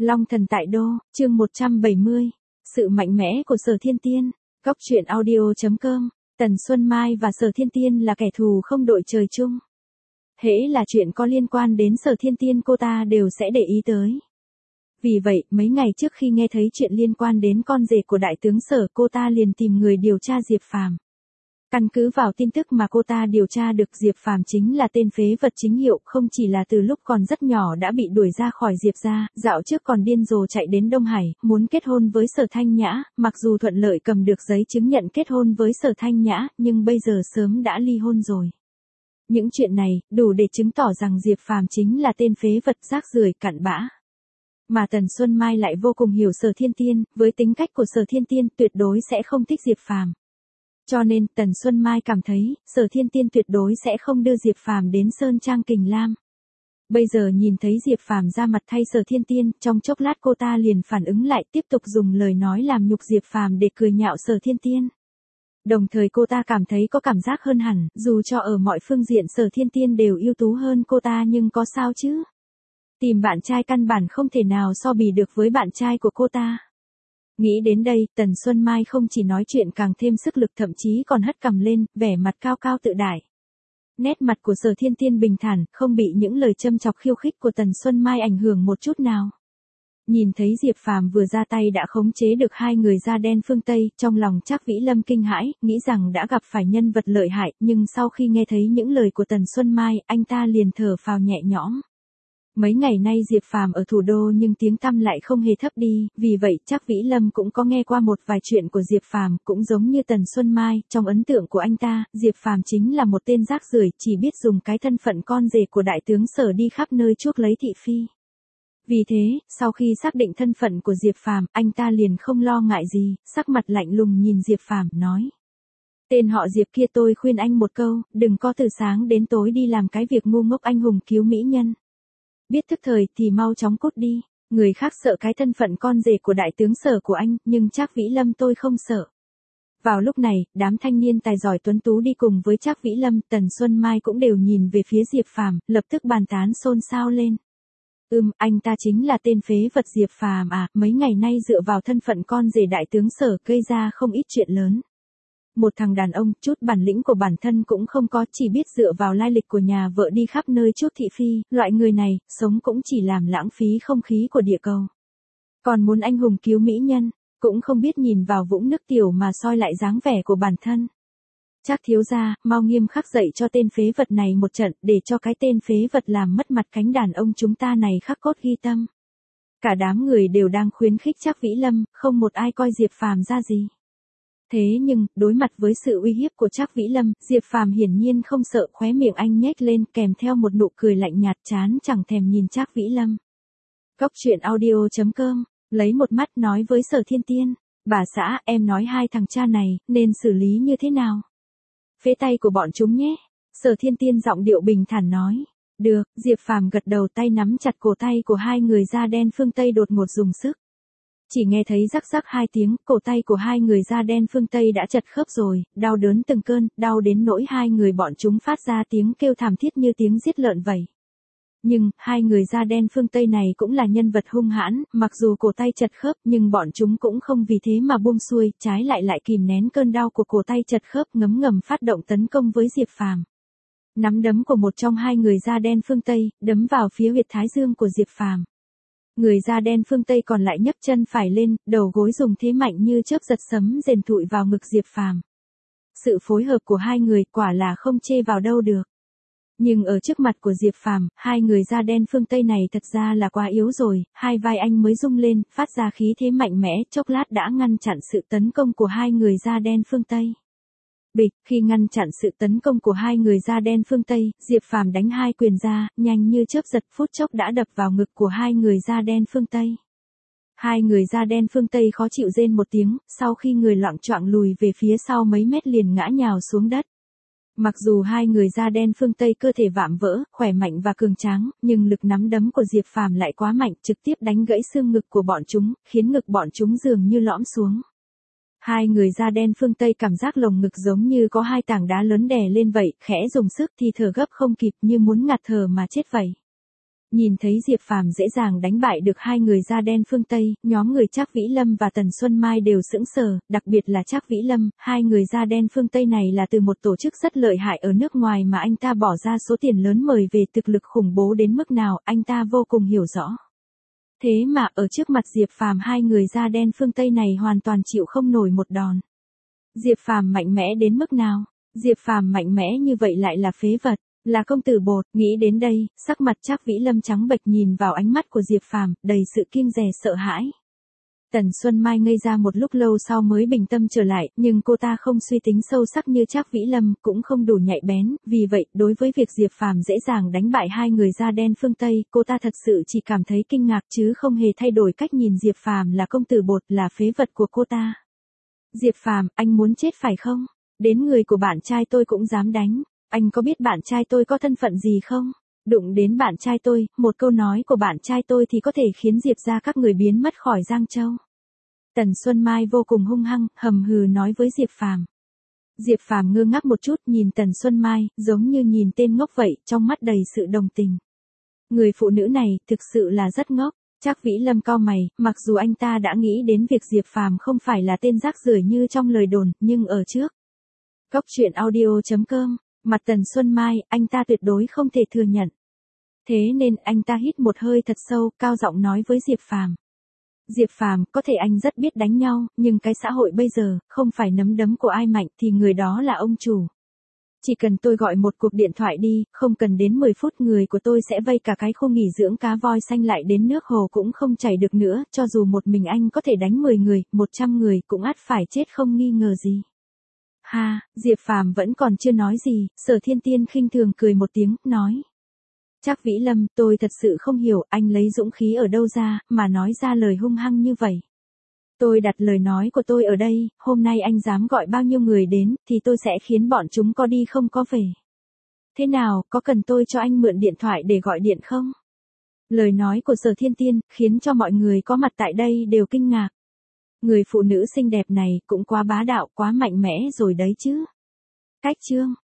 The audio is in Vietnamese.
Long thần tại đô, chương 170. Sự mạnh mẽ của Sở Thiên Tiên. Góc truyện audio.com. Tần Xuân Mai và Sở Thiên Tiên là kẻ thù không đội trời chung. Hễ là chuyện có liên quan đến Sở Thiên Tiên cô ta đều sẽ để ý tới. Vì vậy, mấy ngày trước khi nghe thấy chuyện liên quan đến con rể của đại tướng Sở, cô ta liền tìm người điều tra Diệp Phàm. Căn cứ vào tin tức mà cô ta điều tra được, Diệp Phàm chính là tên phế vật chính hiệu, không chỉ là từ lúc còn rất nhỏ đã bị đuổi ra khỏi Diệp gia, dạo trước còn điên rồ chạy đến Đông Hải, muốn kết hôn với Sở Thanh Nhã, mặc dù thuận lợi cầm được giấy chứng nhận kết hôn với Sở Thanh Nhã, nhưng bây giờ sớm đã ly hôn rồi. Những chuyện này, đủ để chứng tỏ rằng Diệp Phàm chính là tên phế vật rác rưởi cặn bã. Mà Tần Xuân Mai lại vô cùng hiểu Sở Thiên Tiên, với tính cách của Sở Thiên Tiên tuyệt đối sẽ không thích Diệp Phàm. Cho nên, Tần Xuân Mai cảm thấy, Sở Thiên Tiên tuyệt đối sẽ không đưa Diệp Phàm đến Sơn Trang Kình Lam. Bây giờ nhìn thấy Diệp Phàm ra mặt thay Sở Thiên Tiên, trong chốc lát cô ta liền phản ứng lại, tiếp tục dùng lời nói làm nhục Diệp Phàm để cười nhạo Sở Thiên Tiên. Đồng thời cô ta cảm thấy có cảm giác hơn hẳn, dù cho ở mọi phương diện Sở Thiên Tiên đều ưu tú hơn cô ta nhưng có sao chứ? Tìm bạn trai căn bản không thể nào so bì được với bạn trai của cô ta. Nghĩ đến đây, Tần Xuân Mai không chỉ nói chuyện càng thêm sức lực, thậm chí còn hất cằm lên, vẻ mặt cao cao tự đại. Nét mặt của Sở Thiên Tiên bình thản, không bị những lời châm chọc khiêu khích của Tần Xuân Mai ảnh hưởng một chút nào. Nhìn thấy Diệp Phàm vừa ra tay đã khống chế được hai người da đen phương Tây, trong lòng Trác Vĩ Lâm kinh hãi, nghĩ rằng đã gặp phải nhân vật lợi hại, nhưng sau khi nghe thấy những lời của Tần Xuân Mai, anh ta liền thở phào nhẹ nhõm. Mấy ngày nay Diệp Phàm ở thủ đô nhưng tiếng tăm lại không hề thấp đi, vì vậy Trác Vĩ Lâm cũng có nghe qua một vài chuyện của Diệp Phàm, cũng giống như Tần Xuân Mai, trong ấn tượng của anh ta, Diệp Phàm chính là một tên rác rưởi, chỉ biết dùng cái thân phận con rể của đại tướng Sở đi khắp nơi chuốc lấy thị phi. Vì thế, sau khi xác định thân phận của Diệp Phàm, anh ta liền không lo ngại gì, sắc mặt lạnh lùng nhìn Diệp Phàm, nói: "Tên họ Diệp kia, tôi khuyên anh một câu, đừng có từ sáng đến tối đi làm cái việc ngu ngốc anh hùng cứu mỹ nhân. Biết thức thời thì mau chóng cút đi, người khác sợ cái thân phận con rể của đại tướng Sở của anh, nhưng Trác Vĩ Lâm tôi không sợ." Vào lúc này, đám thanh niên tài giỏi tuấn tú đi cùng với Trác Vĩ Lâm, Tần Xuân Mai cũng đều nhìn về phía Diệp Phàm, lập tức bàn tán xôn xao lên. Anh ta chính là tên phế vật Diệp Phàm à, mấy ngày nay dựa vào thân phận con rể đại tướng Sở gây ra không ít chuyện lớn. Một thằng đàn ông, chút bản lĩnh của bản thân cũng không có, chỉ biết dựa vào lai lịch của nhà vợ đi khắp nơi chuốc thị phi, loại người này, sống cũng chỉ làm lãng phí không khí của địa cầu. Còn muốn anh hùng cứu mỹ nhân, cũng không biết nhìn vào vũng nước tiểu mà soi lại dáng vẻ của bản thân. Trác thiếu gia, mau nghiêm khắc dạy cho tên phế vật này một trận, để cho cái tên phế vật làm mất mặt cánh đàn ông chúng ta này khắc cốt ghi tâm. Cả đám người đều đang khuyến khích Trác Vĩ Lâm, không một ai coi Diệp Phàm ra gì. Thế nhưng, đối mặt với sự uy hiếp của Trác Vĩ Lâm, Diệp Phàm hiển nhiên không sợ, khóe miệng anh nhếch lên kèm theo một nụ cười lạnh nhạt, chán chẳng thèm nhìn Trác Vĩ Lâm. Góc truyện audio.com, lấy một mắt nói với Sở Thiên Tiên: "Bà xã, em nói hai thằng cha này, nên xử lý như thế nào? Phế tay của bọn chúng nhé." Sở Thiên Tiên giọng điệu bình thản nói. "Được." Diệp Phàm gật đầu, tay nắm chặt cổ tay của hai người da đen phương Tây đột ngột dùng sức. Chỉ nghe thấy rắc rắc hai tiếng, cổ tay của hai người da đen phương Tây đã chật khớp rồi, đau đớn từng cơn, đau đến nỗi hai người bọn chúng phát ra tiếng kêu thảm thiết như tiếng giết lợn vậy. Nhưng, hai người da đen phương Tây này cũng là nhân vật hung hãn, mặc dù cổ tay chật khớp nhưng bọn chúng cũng không vì thế mà buông xuôi, trái lại kìm nén cơn đau của cổ tay chật khớp, ngấm ngầm phát động tấn công với Diệp Phàm. Nắm đấm của một trong hai người da đen phương Tây, đấm vào phía huyệt thái dương của Diệp Phàm. Người da đen phương Tây còn lại nhấc chân phải lên, đầu gối dùng thế mạnh như chớp giật sấm rền thụi vào ngực Diệp Phàm. Sự phối hợp của hai người quả là không chê vào đâu được. Nhưng ở trước mặt của Diệp Phàm, hai người da đen phương Tây này thật ra là quá yếu rồi, hai vai anh mới rung lên, phát ra khí thế mạnh mẽ, chốc lát đã ngăn chặn sự tấn công của hai người da đen phương Tây. Bịch, khi ngăn chặn sự tấn công của hai người da đen phương Tây, Diệp Phàm đánh hai quyền ra, nhanh như chớp giật, phút chốc đã đập vào ngực của hai người da đen phương Tây. Hai người da đen phương Tây khó chịu rên một tiếng, sau khi người loạng choạng lùi về phía sau mấy mét liền ngã nhào xuống đất. Mặc dù hai người da đen phương Tây cơ thể vạm vỡ, khỏe mạnh và cường tráng, nhưng lực nắm đấm của Diệp Phàm lại quá mạnh, trực tiếp đánh gãy xương ngực của bọn chúng, khiến ngực bọn chúng dường như lõm xuống. Hai người da đen phương Tây cảm giác lồng ngực giống như có hai tảng đá lớn đè lên vậy, khẽ dùng sức thì thở gấp không kịp, như muốn ngạt thở mà chết vậy. Nhìn thấy Diệp Phàm dễ dàng đánh bại được hai người da đen phương Tây, nhóm người Trác Vĩ Lâm và Tần Xuân Mai đều sững sờ, đặc biệt là Trác Vĩ Lâm, hai người da đen phương Tây này là từ một tổ chức rất lợi hại ở nước ngoài mà anh ta bỏ ra số tiền lớn mời về, thực lực khủng bố đến mức nào, anh ta vô cùng hiểu rõ. Thế mà ở trước mặt Diệp Phàm hai người da đen phương Tây này hoàn toàn chịu không nổi một đòn. Diệp Phàm mạnh mẽ đến mức nào? Diệp Phàm mạnh mẽ như vậy lại là phế vật, là công tử bột, nghĩ đến đây, sắc mặt Trác Vĩ Lâm trắng bệch nhìn vào ánh mắt của Diệp Phàm, đầy sự kiêng dè sợ hãi. Tần Xuân Mai ngây ra một lúc lâu sau mới bình tâm trở lại, nhưng cô ta không suy tính sâu sắc như Trác Vĩ Lâm, cũng không đủ nhạy bén, vì vậy, đối với việc Diệp Phàm dễ dàng đánh bại hai người da đen phương Tây, cô ta thật sự chỉ cảm thấy kinh ngạc chứ không hề thay đổi cách nhìn Diệp Phàm là công tử bột, là phế vật của cô ta. Diệp Phàm, anh muốn chết phải không? Đến người của bạn trai tôi cũng dám đánh. Anh có biết bạn trai tôi có thân phận gì không? Đụng đến bạn trai tôi, một câu nói của bạn trai tôi thì có thể khiến Diệp gia các người biến mất khỏi Giang Châu. Tần Xuân Mai vô cùng hung hăng, hầm hừ nói với Diệp Phàm. Diệp Phàm ngơ ngác một chút nhìn Tần Xuân Mai, giống như nhìn tên ngốc vậy, trong mắt đầy sự đồng tình. Người phụ nữ này, thực sự là rất ngốc. Trác Vĩ Lâm cau mày, mặc dù anh ta đã nghĩ đến việc Diệp Phàm không phải là tên rác rưởi như trong lời đồn, nhưng ở trước. Góc truyện audio.com, mặt Tần Xuân Mai, anh ta tuyệt đối không thể thừa nhận. Thế nên anh ta hít một hơi thật sâu, cao giọng nói với Diệp Phàm. Diệp Phàm, có thể anh rất biết đánh nhau, nhưng cái xã hội bây giờ, không phải nắm đấm của ai mạnh thì người đó là ông chủ. Chỉ cần tôi gọi một cuộc điện thoại đi, không cần đến 10 phút người của tôi sẽ vây cả cái khu nghỉ dưỡng cá voi xanh lại đến nước hồ cũng không chảy được nữa, cho dù một mình anh có thể đánh 10 người, 100 người cũng ắt phải chết không nghi ngờ gì. Ha, Diệp Phàm vẫn còn chưa nói gì, Sở Thiên Tiên khinh thường cười một tiếng, nói. Trác Vĩ Lâm, tôi thật sự không hiểu anh lấy dũng khí ở đâu ra, mà nói ra lời hung hăng như vậy. Tôi đặt lời nói của tôi ở đây, hôm nay anh dám gọi bao nhiêu người đến, thì tôi sẽ khiến bọn chúng có đi không có về. Thế nào, có cần tôi cho anh mượn điện thoại để gọi điện không? Lời nói của Sở Thiên Tiên, khiến cho mọi người có mặt tại đây đều kinh ngạc. Người phụ nữ xinh đẹp này cũng quá bá đạo, quá mạnh mẽ rồi đấy chứ. Cách chương.